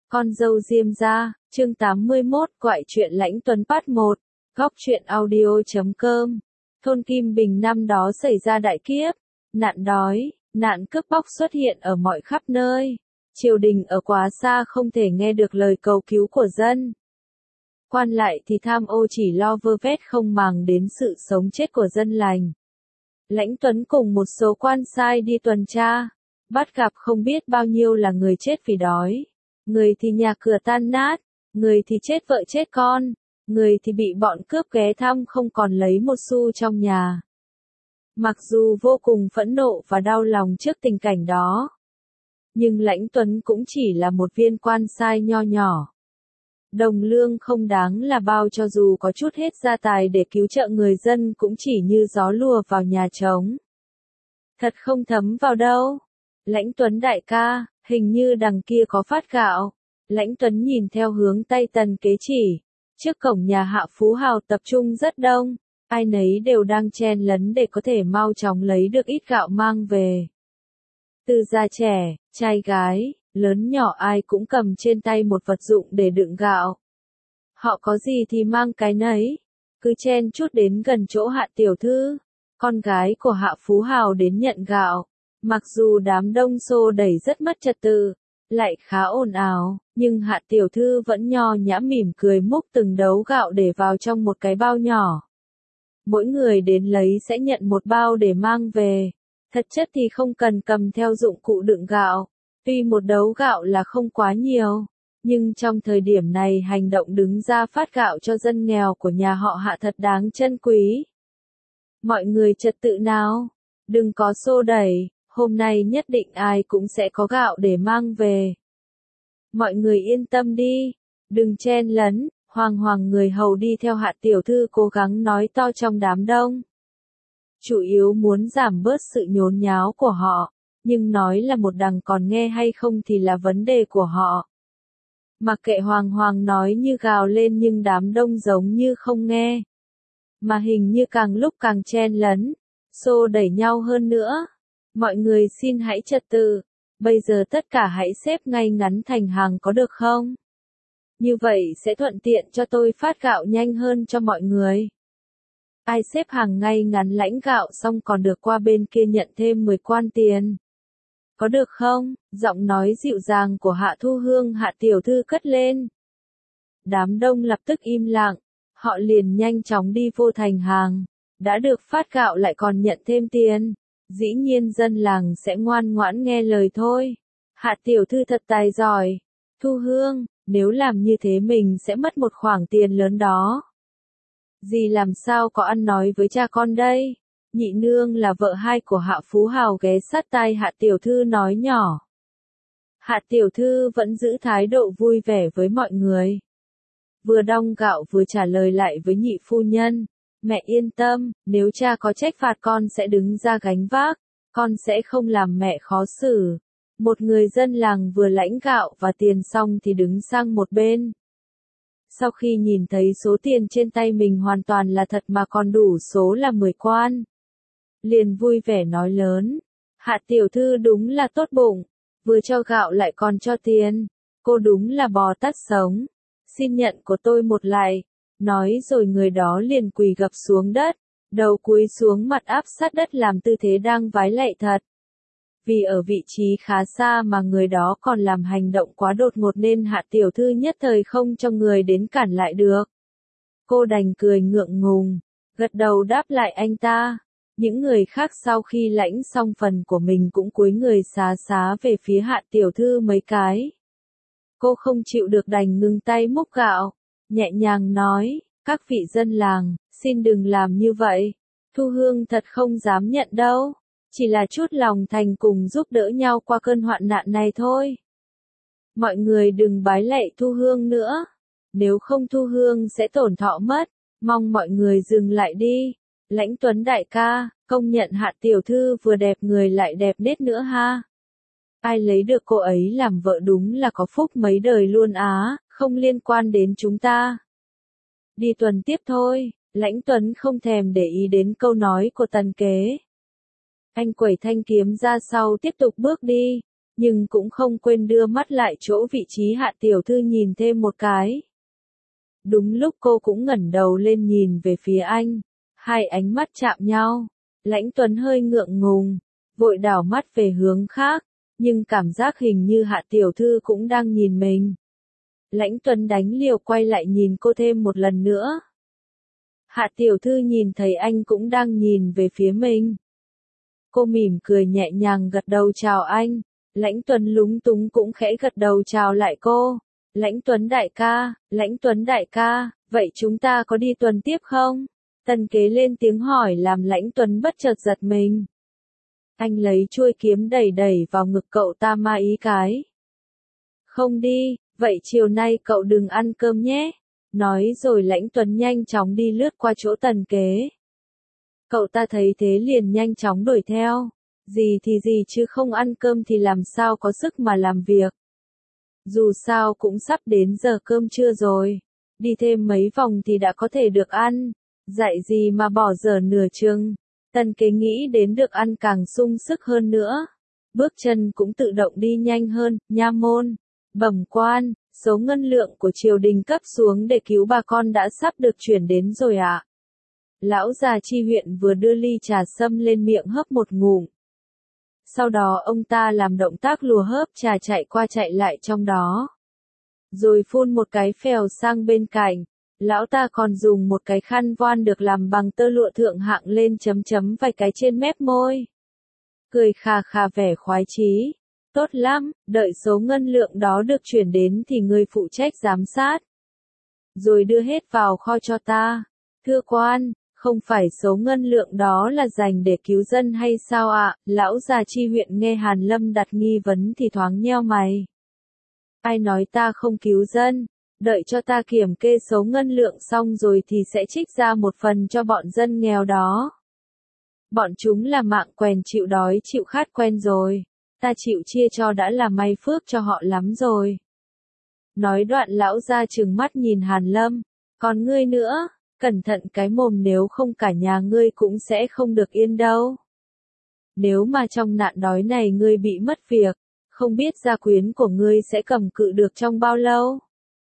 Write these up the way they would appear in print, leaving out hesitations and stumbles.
Con dâu Diêm gia, chương 81, quại truyện Lãnh Tuấn Part 1, góc truyện audio.com. Thôn Kim Bình năm đó xảy ra đại kiếp, nạn đói, nạn cướp bóc xuất hiện ở mọi khắp nơi. Triều đình ở quá xa không thể nghe được lời cầu cứu của dân. Quan lại thì tham ô chỉ lo vơ vét không màng đến sự sống chết của dân lành. Lãnh Tuấn cùng một số quan sai đi tuần tra, bắt gặp không biết bao nhiêu là người chết vì đói. Người thì nhà cửa tan nát, người thì chết vợ chết con, người thì bị bọn cướp ghé thăm không còn lấy một xu trong nhà. Mặc dù vô cùng phẫn nộ và đau lòng trước tình cảnh đó, nhưng Lãnh Tuấn cũng chỉ là một viên quan sai nho nhỏ. Đồng lương không đáng là bao, cho dù có chút hết gia tài để cứu trợ người dân cũng chỉ như gió lùa vào nhà trống. Thật không thấm vào đâu. Lãnh Tuấn đại ca, hình như đằng kia có phát gạo. Lãnh Tuấn nhìn theo hướng tay Tần Kế chỉ. Trước cổng nhà Hạ Phú Hào tập trung rất đông, ai nấy đều đang chen lấn để có thể mau chóng lấy được ít gạo mang về. Từ già trẻ, trai gái, lớn nhỏ ai cũng cầm trên tay một vật dụng để đựng gạo. Họ có gì thì mang cái nấy, cứ chen chút đến gần chỗ Hạ tiểu thư, con gái của Hạ Phú Hào đến nhận gạo. Mặc dù đám đông xô đẩy rất mất trật tự, lại khá ồn ào, nhưng Hạ tiểu thư vẫn nho nhã mỉm cười múc từng đấu gạo để vào trong một cái bao nhỏ. Mỗi người đến lấy sẽ nhận một bao để mang về. Thật chất thì không cần cầm theo dụng cụ đựng gạo. Tuy một đấu gạo là không quá nhiều, nhưng trong thời điểm này hành động đứng ra phát gạo cho dân nghèo của nhà họ Hạ thật đáng trân quý. Mọi người trật tự nào, đừng có xô đẩy, hôm nay nhất định ai cũng sẽ có gạo để mang về. Mọi người yên tâm đi, đừng chen lấn, hoàng người hầu đi theo Hạ tiểu thư cố gắng nói to trong đám đông. Chủ yếu muốn giảm bớt sự nhốn nháo của họ, nhưng nói là một đằng còn nghe hay không thì là vấn đề của họ. Mặc kệ hoàng nói như gào lên nhưng đám đông giống như không nghe. Mà hình như càng lúc càng chen lấn, xô đẩy nhau hơn nữa. Mọi người xin hãy trật tự, bây giờ tất cả hãy xếp ngay ngắn thành hàng có được không? Như vậy sẽ thuận tiện cho tôi phát gạo nhanh hơn cho mọi người. Ai xếp hàng ngay ngắn lãnh gạo xong còn được qua bên kia nhận thêm 10 quan tiền. Có được không? Giọng nói dịu dàng của Hạ Thu Hương Hạ tiểu thư cất lên. Đám đông lập tức im lặng, họ liền nhanh chóng đi vô thành hàng. Đã được phát gạo lại còn nhận thêm tiền, dĩ nhiên dân làng sẽ ngoan ngoãn nghe lời thôi. Hạ tiểu thư thật tài giỏi. Thu Hương, nếu làm như thế mình sẽ mất một khoản tiền lớn đó. Dì làm sao có ăn nói với cha con đây? Nhị nương là vợ hai của Hạ Phú Hào ghé sát tai Hạ tiểu thư nói nhỏ. Hạ tiểu thư vẫn giữ thái độ vui vẻ với mọi người. Vừa đong gạo vừa trả lời lại với nhị phu nhân. Mẹ yên tâm, nếu cha có trách phạt con sẽ đứng ra gánh vác, con sẽ không làm mẹ khó xử. Một người dân làng vừa lãnh gạo và tiền xong thì đứng sang một bên. Sau khi nhìn thấy số tiền trên tay mình hoàn toàn là thật mà còn đủ số là 10 quan, liền vui vẻ nói lớn. Hạ tiểu thư đúng là tốt bụng, vừa cho gạo lại còn cho tiền. Cô đúng là bò tát sống. Xin nhận của tôi một lại. Nói rồi người đó liền quỳ gập xuống đất, đầu cúi xuống mặt áp sát đất làm tư thế đang vái lạy thật. Vì ở vị trí khá xa mà người đó còn làm hành động quá đột ngột nên Hạ tiểu thư nhất thời không cho người đến cản lại được. Cô đành cười ngượng ngùng, gật đầu đáp lại anh ta. Những người khác sau khi lãnh xong phần của mình cũng cúi người xá xá về phía Hạ tiểu thư mấy cái. Cô không chịu được đành ngừng tay múc gạo, nhẹ nhàng nói, các vị dân làng, xin đừng làm như vậy. Thu Hương thật không dám nhận đâu. Chỉ là chút lòng thành cùng giúp đỡ nhau qua cơn hoạn nạn này thôi. Mọi người đừng bái lạy Thu Hương nữa. Nếu không Thu Hương sẽ tổn thọ mất. Mong mọi người dừng lại đi. Lãnh Tuấn đại ca, công nhận Hạ tiểu thư vừa đẹp người lại đẹp nết nữa ha. Ai lấy được cô ấy làm vợ đúng là có phúc mấy đời luôn á, không liên quan đến chúng ta. Đi tuần tiếp thôi. Lãnh Tuấn không thèm để ý đến câu nói của Tần Kế. Anh quẩy thanh kiếm ra sau tiếp tục bước đi, nhưng cũng không quên đưa mắt lại chỗ vị trí Hạ tiểu thư nhìn thêm một cái. Đúng lúc cô cũng ngẩng đầu lên nhìn về phía anh, hai ánh mắt chạm nhau, Lãnh Tuấn hơi ngượng ngùng, vội đảo mắt về hướng khác, nhưng cảm giác hình như Hạ tiểu thư cũng đang nhìn mình. Lãnh Tuấn đánh liều quay lại nhìn cô thêm một lần nữa. Hạ tiểu thư nhìn thấy anh cũng đang nhìn về phía mình. Cô mỉm cười nhẹ nhàng gật đầu chào anh, Lãnh Tuấn lúng túng cũng khẽ gật đầu chào lại cô. Lãnh Tuấn đại ca, vậy chúng ta có đi tuần tiếp không? Tần Kế lên tiếng hỏi làm Lãnh Tuấn bất chợt giật mình. Anh lấy chuôi kiếm đẩy đẩy vào ngực cậu ta ma ý cái. Không đi, vậy chiều nay cậu đừng ăn cơm nhé. Nói rồi Lãnh Tuấn nhanh chóng đi lướt qua chỗ Tần Kế. Cậu ta thấy thế liền nhanh chóng đuổi theo. Gì thì gì chứ không ăn cơm thì làm sao có sức mà làm việc. Dù sao cũng sắp đến giờ cơm trưa rồi. Đi thêm mấy vòng thì đã có thể được ăn. Dạy gì mà bỏ giờ nửa chừng. Tần Kế nghĩ đến được ăn càng sung sức hơn nữa. Bước chân cũng tự động đi nhanh hơn. Nha môn, bẩm quan, số ngân lượng của triều đình cấp xuống để cứu bà con đã sắp được chuyển đến rồi ạ. Lão già Chi huyện vừa đưa ly trà sâm lên miệng hớp một ngụm. Sau đó ông ta làm động tác lùa hớp trà chạy qua chạy lại trong đó. Rồi phun một cái phèo sang bên cạnh. Lão ta còn dùng một cái khăn voan được làm bằng tơ lụa thượng hạng lên chấm chấm vài cái trên mép môi. Cười khà khà vẻ khoái chí. Tốt lắm, đợi số ngân lượng đó được chuyển đến thì người phụ trách giám sát. Rồi đưa hết vào kho cho ta. Thưa quan, không phải số ngân lượng đó là dành để cứu dân hay sao ạ? Lão già Chi huyện nghe Hàn Lâm đặt nghi vấn thì thoáng nheo mày. Ai nói ta không cứu dân? Đợi cho ta kiểm kê số ngân lượng xong rồi thì sẽ trích ra một phần cho bọn dân nghèo đó. Bọn chúng là mạng quèn chịu đói chịu khát quen rồi. Ta chịu chia cho đã là may phước cho họ lắm rồi. Nói đoạn lão ra trừng mắt nhìn Hàn Lâm. Còn ngươi nữa, cẩn thận cái mồm nếu không cả nhà ngươi cũng sẽ không được yên đâu. Nếu mà trong nạn đói này ngươi bị mất việc, không biết gia quyến của ngươi sẽ cầm cự được trong bao lâu.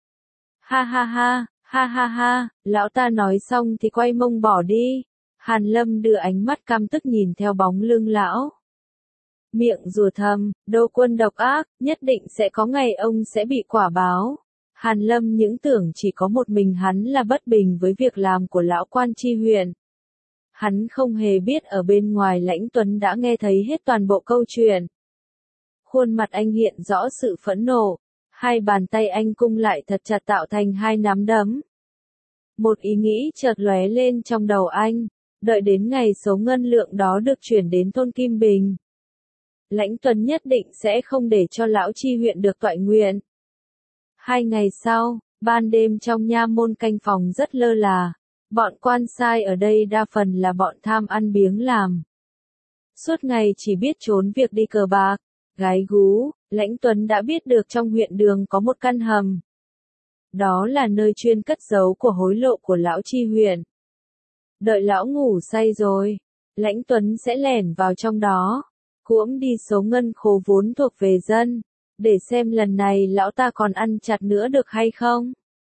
Ha ha ha, ha ha ha, lão ta nói xong thì quay mông bỏ đi. Hàn Lâm đưa ánh mắt căm tức nhìn theo bóng lưng lão. Miệng rùa thầm, Đô Quân độc ác, nhất định sẽ có ngày ông sẽ bị quả báo. Hàn Lâm những tưởng chỉ có một mình hắn là bất bình với việc làm của lão quan Chi huyện. Hắn không hề biết ở bên ngoài Lãnh Tuấn đã nghe thấy hết toàn bộ câu chuyện. Khuôn mặt anh hiện rõ sự phẫn nộ, hai bàn tay anh cung lại thật chặt tạo thành hai nắm đấm. Một ý nghĩ chợt lóe lên trong đầu anh, đợi đến ngày số ngân lượng đó được chuyển đến thôn Kim Bình. Lãnh Tuấn nhất định sẽ không để cho lão Chi huyện được toại nguyện. 2 ngày sau, ban đêm trong nha môn canh phòng rất lơ là. Bọn quan sai ở đây đa phần là bọn tham ăn biếng làm. Suốt ngày chỉ biết trốn việc đi cờ bạc, gái gú, Lãnh Tuấn đã biết được trong huyện đường có một căn hầm. Đó là nơi chuyên cất giấu của hối lộ của lão Chi huyện. Đợi lão ngủ say rồi, Lãnh Tuấn sẽ lẻn vào trong đó, cuỗm đi số ngân khố vốn thuộc về dân, để xem lần này lão ta còn ăn chặt nữa được hay không.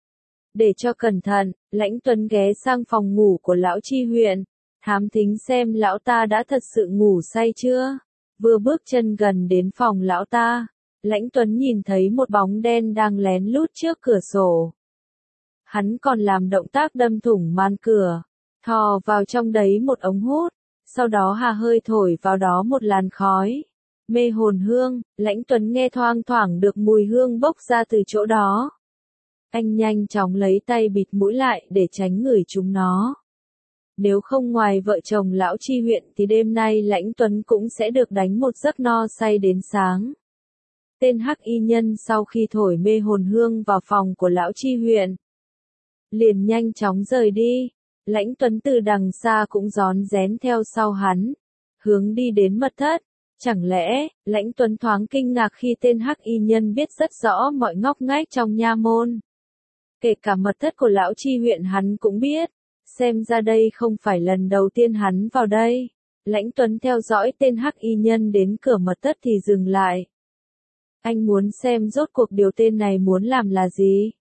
Để cho cẩn thận, Lãnh Tuấn ghé sang phòng ngủ của lão Chi huyện, thám thính xem lão ta đã thật sự ngủ say chưa. Vừa bước chân gần đến phòng lão ta, Lãnh Tuấn nhìn thấy một bóng đen đang lén lút trước cửa sổ. Hắn còn làm động tác đâm thủng màn cửa, thò vào trong đấy một ống hút, sau đó hà hơi thổi vào đó một làn khói. Mê hồn hương, Lãnh Tuấn nghe thoang thoảng được mùi hương bốc ra từ chỗ đó. Anh nhanh chóng lấy tay bịt mũi lại để tránh ngửi chúng nó. Nếu không ngoài vợ chồng lão Chi huyện thì đêm nay Lãnh Tuấn cũng sẽ được đánh một giấc no say đến sáng. Tên hắc y nhân sau khi thổi mê hồn hương vào phòng của lão Chi huyện, liền nhanh chóng rời đi. Lãnh Tuấn từ đằng xa cũng rón rén theo sau hắn, hướng đi đến mật thất. Chẳng lẽ, Lãnh Tuấn thoáng kinh ngạc khi tên hắc y nhân biết rất rõ mọi ngóc ngách trong nha môn. Kể cả mật thất của lão Chi huyện hắn cũng biết. Xem ra đây không phải lần đầu tiên hắn vào đây. Lãnh Tuấn theo dõi tên hắc y nhân đến cửa mật thất thì dừng lại. Anh muốn xem rốt cuộc điều tên này muốn làm là gì.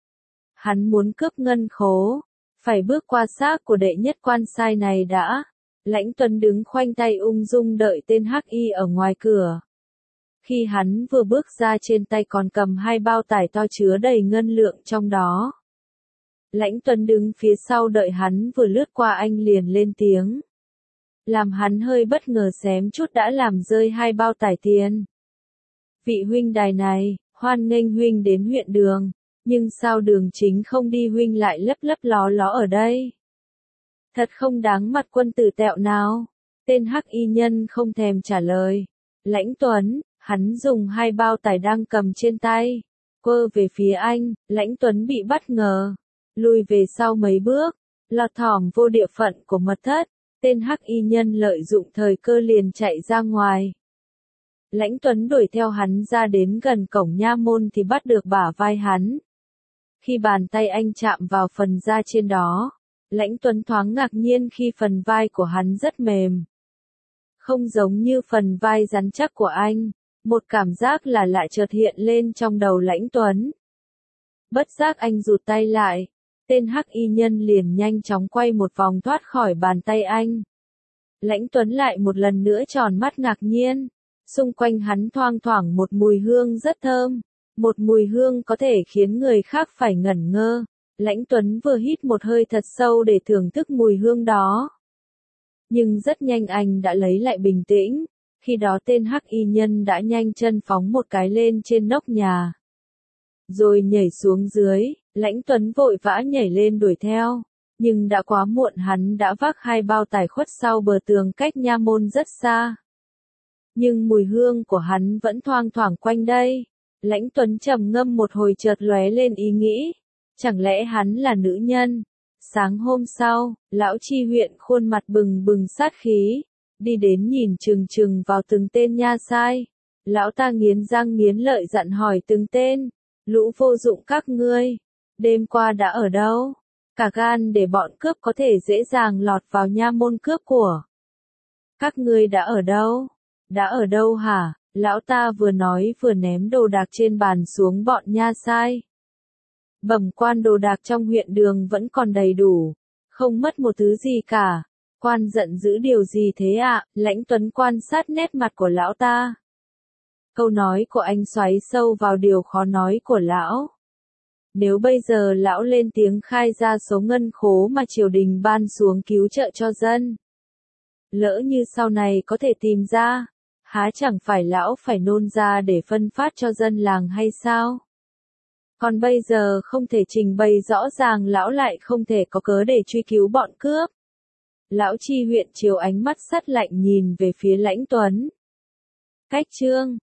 Hắn muốn cướp ngân khố. Phải bước qua xác của đệ nhất quan sai này đã. Lãnh Tuấn đứng khoanh tay ung dung đợi tên Hắc Y ở ngoài cửa. Khi hắn vừa bước ra trên tay còn cầm 2 bao tải to chứa đầy ngân lượng trong đó. Lãnh Tuấn đứng phía sau đợi hắn vừa lướt qua anh liền lên tiếng. Làm hắn hơi bất ngờ xém chút đã làm rơi 2 bao tải tiền. Vị huynh đài này, hoan nghênh huynh đến huyện đường, nhưng sao đường chính không đi huynh lại lấp lấp ló ló ở đây? Thật không đáng mặt quân tử tẹo nào. Tên Hắc Y nhân không thèm trả lời. Lãnh Tuấn, hắn dùng 2 bao tải đang cầm trên tay, quơ về phía anh. Lãnh Tuấn bị bất ngờ, lùi về sau mấy bước, lọt thỏm vô địa phận của mật thất. Tên Hắc Y nhân lợi dụng thời cơ liền chạy ra ngoài. Lãnh Tuấn đuổi theo hắn ra đến gần cổng nha môn thì bắt được bả vai hắn. Khi bàn tay anh chạm vào phần da trên đó, Lãnh Tuấn thoáng ngạc nhiên khi phần vai của hắn rất mềm. Không giống như phần vai rắn chắc của anh, một cảm giác là lạ chợt hiện lên trong đầu Lãnh Tuấn. Bất giác anh rụt tay lại, tên Hắc Y nhân liền nhanh chóng quay một vòng thoát khỏi bàn tay anh. Lãnh Tuấn lại một lần nữa tròn mắt ngạc nhiên, xung quanh hắn thoang thoảng một mùi hương rất thơm, một mùi hương có thể khiến người khác phải ngẩn ngơ. Lãnh Tuấn vừa hít một hơi thật sâu để thưởng thức mùi hương đó. Nhưng rất nhanh anh đã lấy lại bình tĩnh, khi đó tên Hắc Y nhân đã nhanh chân phóng một cái lên trên nóc nhà. Rồi nhảy xuống dưới, Lãnh Tuấn vội vã nhảy lên đuổi theo, nhưng đã quá muộn hắn đã vác 2 bao tải khuất sau bờ tường cách nha môn rất xa. Nhưng mùi hương của hắn vẫn thoang thoảng quanh đây. Lãnh Tuấn trầm ngâm một hồi chợt lóe lên ý nghĩ. Chẳng lẽ hắn là nữ nhân? Sáng hôm sau, lão chi huyện khuôn mặt bừng bừng sát khí, đi đến nhìn chừng chừng vào từng tên nha sai. Lão ta nghiến răng nghiến lợi dặn hỏi từng tên, lũ vô dụng các ngươi, đêm qua đã ở đâu? Cả gan để bọn cướp có thể dễ dàng lọt vào nha môn cướp của. Các ngươi đã ở đâu? Đã ở đâu hả? Lão ta vừa nói vừa ném đồ đạc trên bàn xuống bọn nha sai. Bẩm quan, đồ đạc trong huyện đường vẫn còn đầy đủ, không mất một thứ gì cả. Quan giận dữ điều gì thế ạ? Lãnh Tuấn quan sát nét mặt của lão ta. Câu nói của anh xoáy sâu vào điều khó nói của lão. Nếu bây giờ lão lên tiếng khai ra số ngân khố mà triều đình ban xuống cứu trợ cho dân, lỡ như sau này có thể tìm ra, há chẳng phải lão phải nôn ra để phân phát cho dân làng hay sao? Còn bây giờ không thể trình bày rõ ràng, lão lại không thể có cớ để truy cứu bọn cướp. Lão chi huyện chiếu ánh mắt sắt lạnh nhìn về phía Lãnh Tuấn. Cách chương